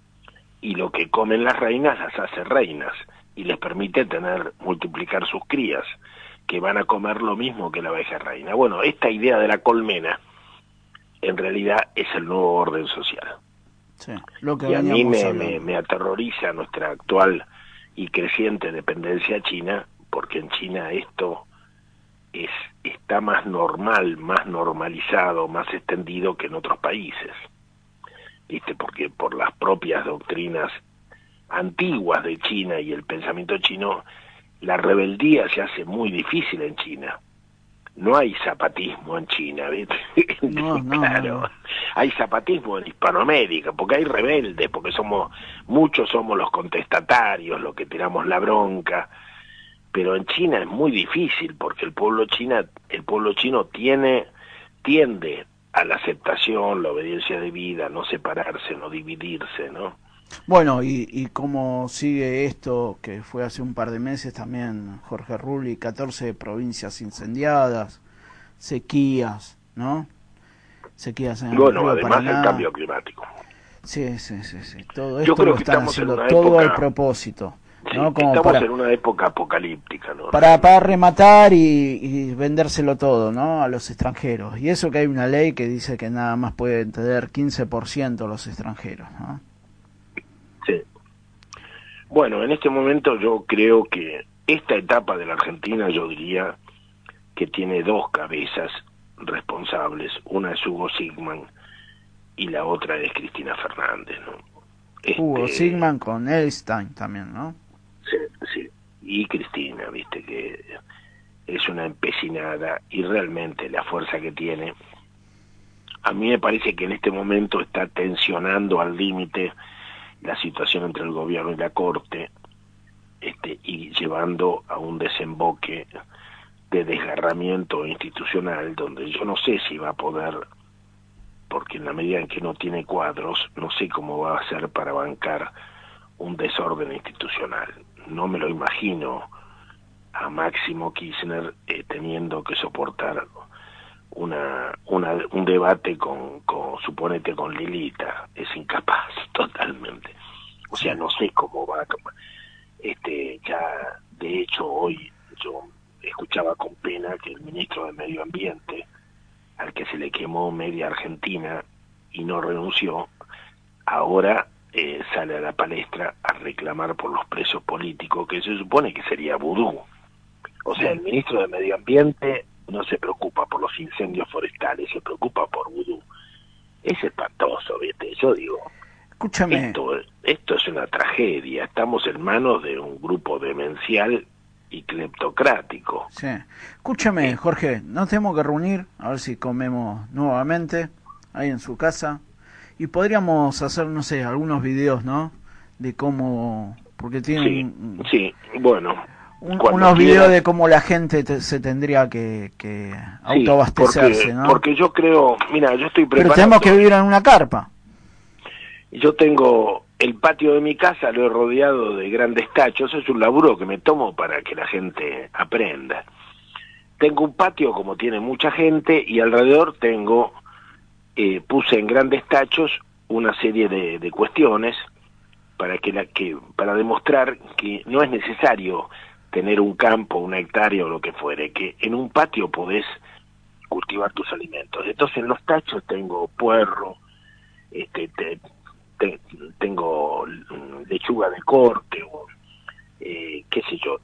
y lo que comen las reinas las hace reinas, y les permite tener, multiplicar sus crías, que van a comer lo mismo que la abeja reina. Bueno, esta idea de la colmena, en realidad es el nuevo orden social. Sí, lo que y a mí me, me, me aterroriza nuestra actual y creciente dependencia china, porque en China esto es está más normal, más normalizado, más extendido que en otros países, ¿viste? Porque por las propias doctrinas antiguas de China y el pensamiento chino, la rebeldía se hace muy difícil en China. No hay zapatismo en China, ¿viste? No, no, claro, no. Hay zapatismo en Hispanoamérica, porque hay rebeldes, porque somos muchos somos los contestatarios, los que tiramos la bronca, pero en China es muy difícil, porque el pueblo china, el pueblo chino tiene tiende a la aceptación, la obediencia de vida, no separarse, no dividirse, ¿no? Bueno, y, y cómo sigue esto, que fue hace un par de meses también, Jorge Rulli, catorce provincias incendiadas, sequías, ¿no? Sequías en bueno, el río además Paraná. el cambio climático. Sí, sí, sí, sí. Todo Yo esto creo lo que están estamos haciendo en una todo época, al propósito, sí, ¿no? Como estamos para, en una época apocalíptica, ¿no? para, para rematar y, y vendérselo todo, ¿no? A los extranjeros. Y eso que hay una ley que dice que nada más pueden tener quince por ciento los extranjeros, ¿no? Sí. Bueno, en este momento yo creo que esta etapa de la Argentina, yo diría que tiene dos cabezas responsables. Una es Hugo Sigman y la otra es Cristina Fernández, ¿no? Este, Hugo Sigman con Elstein también, ¿no? Sí, sí. Y Cristina, viste que es una empecinada, y realmente la fuerza que tiene, a mí me parece que en este momento está tensionando al límite la situación entre el gobierno y la Corte, este, y llevando a un desemboque de desgarramiento institucional, donde yo no sé si va a poder, porque en la medida en que no tiene cuadros, no sé cómo va a hacer para bancar un desorden institucional. No me lo imagino a Máximo Kirchner eh, teniendo que soportar una, una un debate con, con, suponete, con Lilita. Es incapaz totalmente. O sea, no sé cómo va. Este, ya, de hecho, hoy yo escuchaba con pena que el ministro de Medio Ambiente, al que se le quemó media Argentina y no renunció, ahora eh, sale a la palestra a reclamar por los presos políticos, que se supone que sería vudú. O sea, el ministro de Medio Ambiente no se preocupa por los incendios forestales, se preocupa por vudú. Es espantoso, ¿viste? Yo digo, escúchame, esto, esto es una tragedia. Estamos en manos de un grupo demencial y cleptocrático. sí. Escúchame, Jorge, nos tenemos que reunir, a ver si comemos nuevamente, ahí en su casa, y podríamos hacer, no sé, algunos videos, ¿no? De cómo, porque tienen... Sí, sí, bueno... Un, unos videos de cómo la gente te, se tendría que, que autoabastecerse, sí, porque, ¿no? Porque yo creo, mira, yo estoy preparado... Pero tenemos que vivir en una carpa. Yo tengo el patio de mi casa, lo he rodeado de grandes tachos, es un laburo que me tomo para que la gente aprenda. Tengo un patio como tiene mucha gente y alrededor tengo, eh, puse en grandes tachos una serie de, de cuestiones para que la que para demostrar que no es necesario tener un campo, una hectárea o lo que fuere, que en un patio podés cultivar tus alimentos. Entonces en los tachos tengo puerro, este, te, te, tengo lechuga de corte, o, eh, qué sé yo,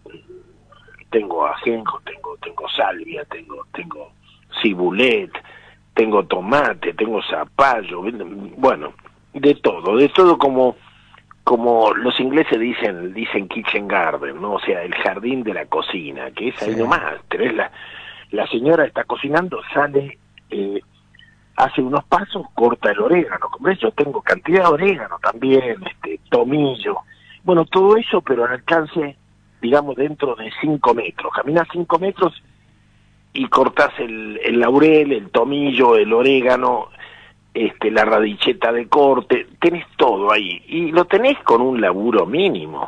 tengo ajenjo, tengo tengo salvia, tengo tengo cibulet, tengo tomate, tengo zapallo, bueno, de todo, de todo como como los ingleses dicen dicen kitchen garden, ¿no? O sea, el jardín de la cocina, que es ahí sí. nomás. Tenés la, la señora está cocinando, sale, eh, hace unos pasos, corta el orégano. Como yo tengo cantidad de orégano también, este tomillo. Bueno, todo eso, pero al alcance, digamos, dentro de cinco metros. Caminás cinco metros y cortás el, el laurel, el tomillo, el orégano, este, la radicheta de corte, tenés todo ahí, y lo tenés con un laburo mínimo,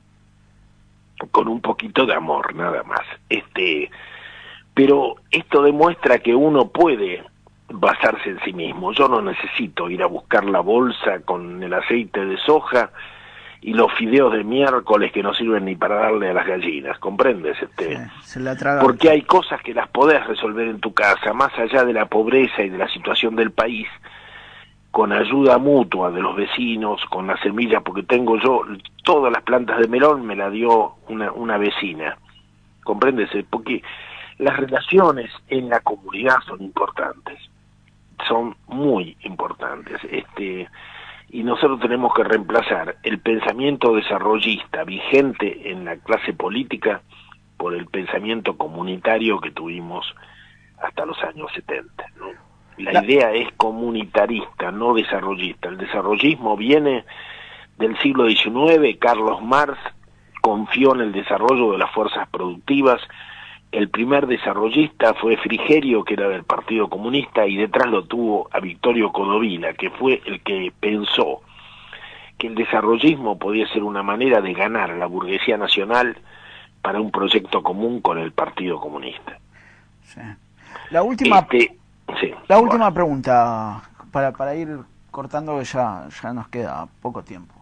con un poquito de amor, nada más. Este, pero esto demuestra que uno puede basarse en sí mismo. Yo no necesito ir a buscar la bolsa con el aceite de soja y los fideos de miércoles que no sirven ni para darle a las gallinas, ¿comprendes? Este, sí, se la traga. Porque hay cosas que las podés resolver en tu casa, más allá de la pobreza y de la situación del país, con ayuda mutua de los vecinos, con las semillas, porque tengo yo, todas las plantas de melón me la dio una, una vecina, ¿comprendes? Porque las relaciones en la comunidad son importantes, son muy importantes, este... y nosotros tenemos que reemplazar el pensamiento desarrollista vigente en la clase política por el pensamiento comunitario que tuvimos hasta los años setenta, ¿no? La, la idea es comunitarista, no desarrollista. El desarrollismo viene del siglo diecinueve, Carlos Marx confió en el desarrollo de las fuerzas productivas. El primer desarrollista fue Frigerio, que era del Partido Comunista, y detrás lo tuvo a Victorio Codovila, que fue el que pensó que el desarrollismo podía ser una manera de ganar a la burguesía nacional para un proyecto común con el Partido Comunista. Sí. La última, este, sí, la bueno. última pregunta, para, para ir cortando, que ya, ya nos queda poco tiempo.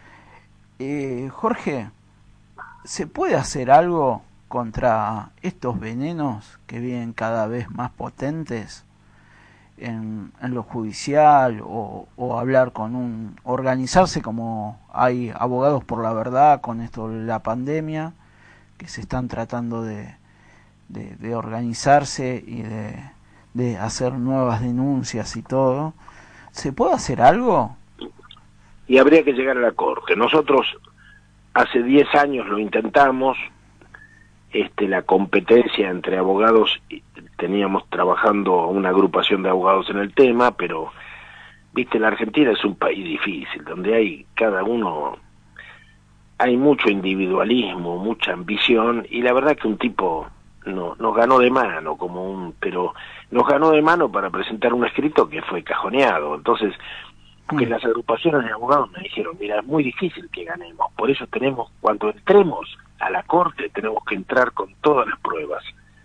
Eh, Jorge, ¿se puede hacer algo contra estos venenos que vienen cada vez más potentes en, en lo judicial, o, o hablar con un, organizarse como hay abogados por la verdad con esto de la pandemia, que se están tratando de, de, de organizarse y de, de hacer nuevas denuncias y todo? ¿Se puede hacer algo? Y habría que llegar a la corte. Nosotros hace diez años lo intentamos. Este, la competencia entre abogados, teníamos trabajando una agrupación de abogados en el tema, pero, viste, la Argentina es un país difícil, donde hay cada uno, hay mucho individualismo, mucha ambición, y la verdad que un tipo no, nos ganó de mano, como un, pero nos ganó de mano para presentar un escrito que fue cajoneado. Entonces, que las agrupaciones de abogados me dijeron, mira, es muy difícil que ganemos, por eso tenemos, cuando entremos a la corte, tenemos que entrar con todas las pruebas.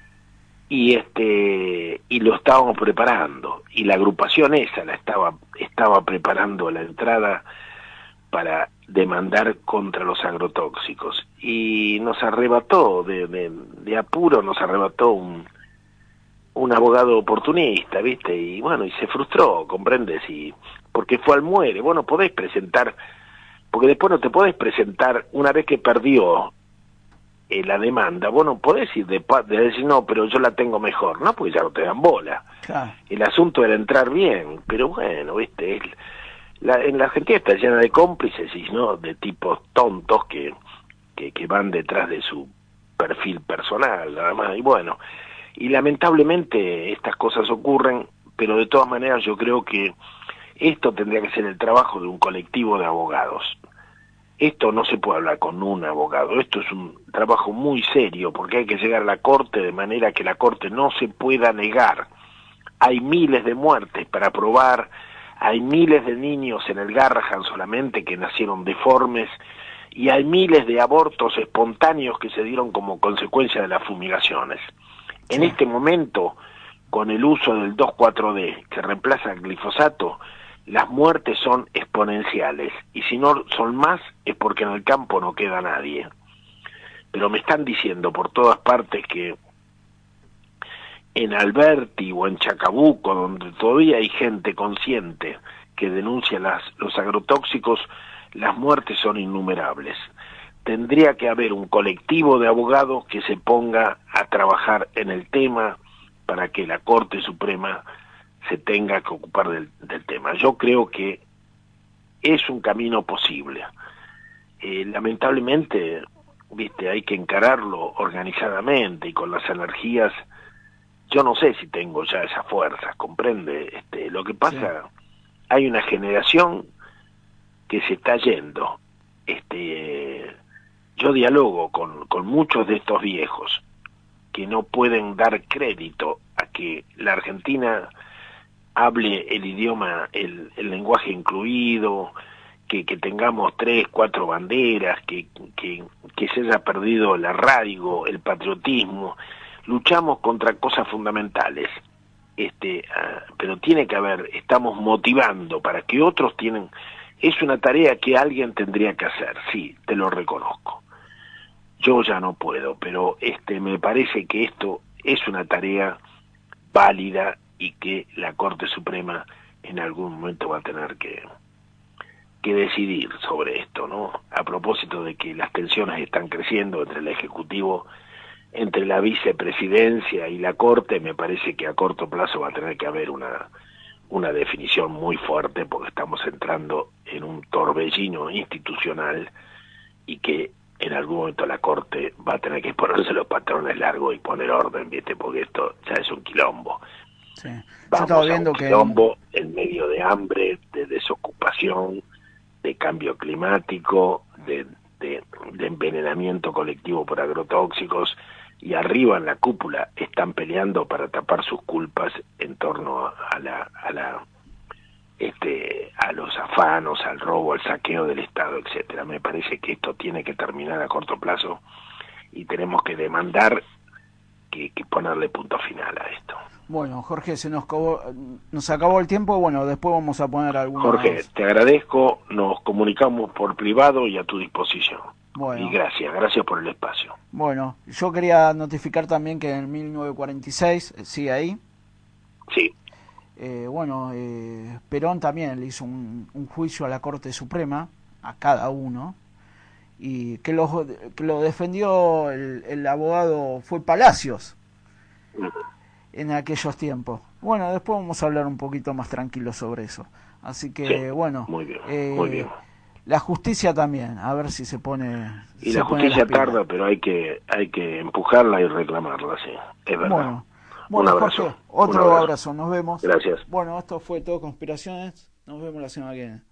Y este y lo estábamos preparando, y la agrupación esa la estaba estaba preparando la entrada para demandar contra los agrotóxicos, y nos arrebató de, de, de apuro, nos arrebató un un abogado oportunista, ¿viste? Y bueno, y se frustró, ¿comprendes? Y porque fue al muere. Vos no podés presentar, porque después no te podés presentar, una vez que perdió eh, la demanda, vos no podés ir de, de decir, no, pero yo la tengo mejor, ¿no? Porque ya no te dan bola. Claro. El asunto era entrar bien, pero bueno, ¿viste? Es, la, en la Argentina está llena de cómplices, y no de tipos tontos que, que, que van detrás de su perfil personal, nada más. Y bueno, y lamentablemente estas cosas ocurren, pero de todas maneras yo creo que esto tendría que ser el trabajo de un colectivo de abogados. Esto no se puede hablar con un abogado, esto es un trabajo muy serio, porque hay que llegar a la corte de manera que la corte no se pueda negar. Hay miles de muertes para probar, hay miles de niños en el Garrahan solamente que nacieron deformes, y hay miles de abortos espontáneos que se dieron como consecuencia de las fumigaciones. En este momento, con el uso del dos cuatro D, que reemplaza el glifosato, las muertes son exponenciales, y si no son más es porque en el campo no queda nadie. Pero me están diciendo por todas partes que en Alberti o en Chacabuco, donde todavía hay gente consciente que denuncia las, los agrotóxicos, las muertes son innumerables. Tendría que haber un colectivo de abogados que se ponga a trabajar en el tema para que la Corte Suprema se tenga que ocupar del, del tema. Yo creo que es un camino posible. Eh, lamentablemente, viste, hay que encararlo organizadamente y con las energías. Yo no sé si tengo ya esa fuerza, comprende. Este, lo que pasa, sí. Hay una generación que se está yendo. Este, yo dialogo con, con muchos de estos viejos que no pueden dar crédito a que la Argentina hable el idioma, el, el lenguaje incluido, que, que tengamos tres, cuatro banderas, que, que, que se haya perdido el arraigo, el patriotismo. Luchamos contra cosas fundamentales, este, uh, pero tiene que haber, estamos motivando para que otros tienen, es una tarea que alguien tendría que hacer, sí, te lo reconozco. Yo ya no puedo, pero este, me parece que esto es una tarea válida y que la Corte Suprema en algún momento va a tener que, que decidir sobre esto, ¿no? A propósito de que las tensiones están creciendo entre el Ejecutivo, entre la vicepresidencia y la Corte, me parece que a corto plazo va a tener que haber una, una definición muy fuerte, porque estamos entrando en un torbellino institucional y que en algún momento la Corte va a tener que ponerse los pantalones largos y poner orden, ¿viste? Porque esto ya es un quilombo. Sí. Vamos Yo estaba a viendo un que quilombo en medio de hambre, de desocupación, de cambio climático, de, de, de envenenamiento colectivo por agrotóxicos, y arriba en la cúpula están peleando para tapar sus culpas en torno a la, a la este a los afanos, al robo, al saqueo del Estado, etcétera. Me parece que esto tiene que terminar a corto plazo y tenemos que demandar que, que ponerle punto final a esto. Bueno, Jorge, se nos acabó, nos acabó el tiempo. Bueno, después vamos a poner algunos... Jorge, te agradezco, nos comunicamos por privado y a tu disposición. Bueno. Y gracias, gracias por el espacio. Bueno, yo quería notificar también que en mil novecientos cuarenta y seis, sigue ahí. Sí. Eh, bueno, eh, Perón también le hizo un, un juicio a la Corte Suprema, a cada uno, y que lo, que lo defendió el, el abogado fue Palacios en aquellos tiempos. Bueno, después vamos a hablar un poquito más tranquilo sobre eso. Así que, sí, bueno, muy bien, eh, muy bien. La justicia también, a ver si se pone... Y se la pone justicia las pilas. tarda, pero hay que hay que empujarla y reclamarla, sí, es verdad. Bueno, bueno un abrazo. Jorge, otro un abrazo. abrazo, nos vemos. Gracias. Bueno, esto fue todo Conspiraciones, nos vemos la semana que viene.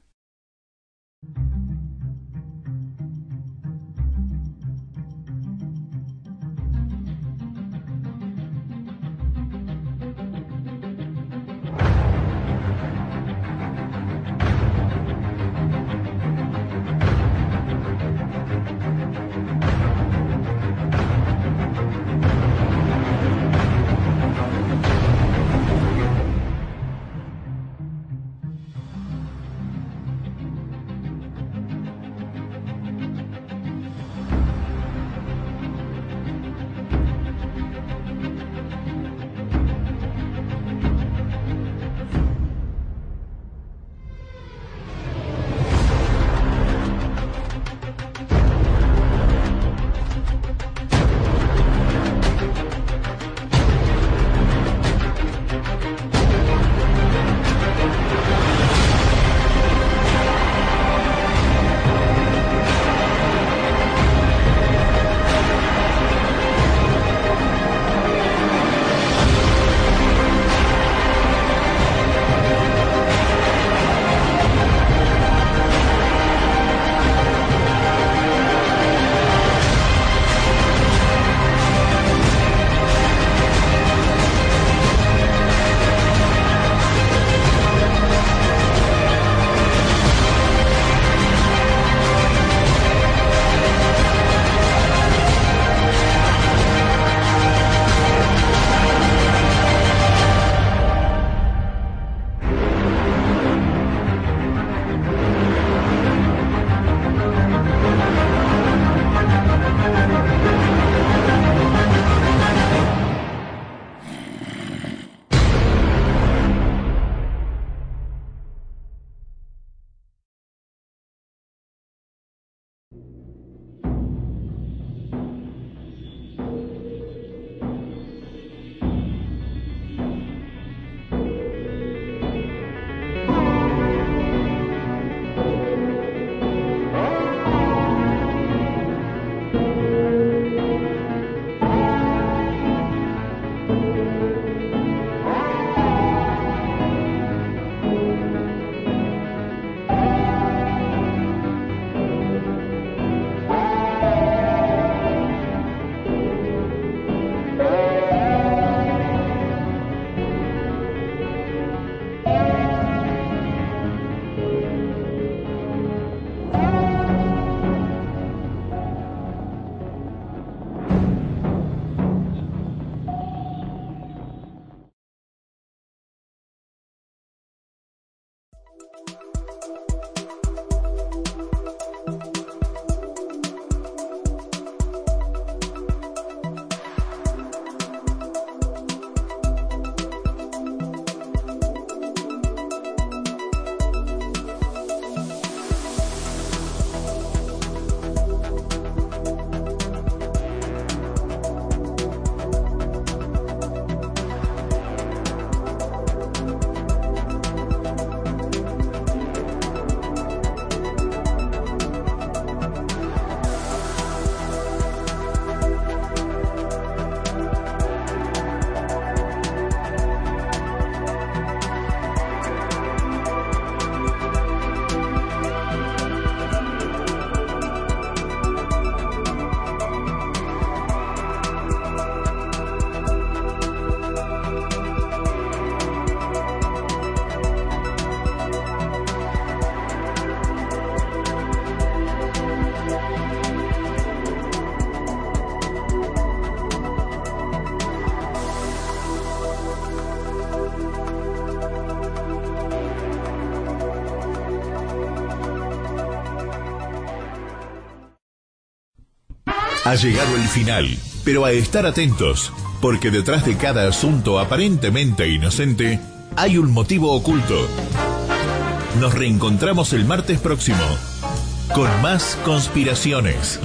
Ha llegado el final, pero a estar atentos, porque detrás de cada asunto aparentemente inocente hay un motivo oculto. Nos reencontramos el martes próximo con más conspiraciones.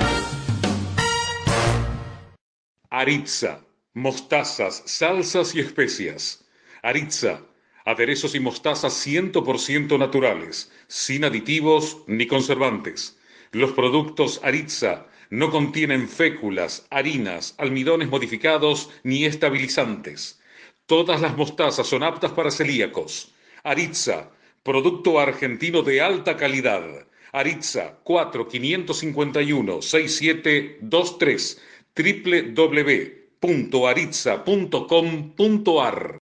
Aritza, mostazas, salsas y especias. Aritza, aderezos y mostazas cien por ciento naturales, sin aditivos ni conservantes. Los productos Aritza no contienen féculas, harinas, almidones modificados ni estabilizantes. Todas las mostazas son aptas para celíacos. Aritza, producto argentino de alta calidad. Aritza, cuatro cinco cinco uno, seis siete dos tres, doble u doble u doble u punto aritza punto com punto ar.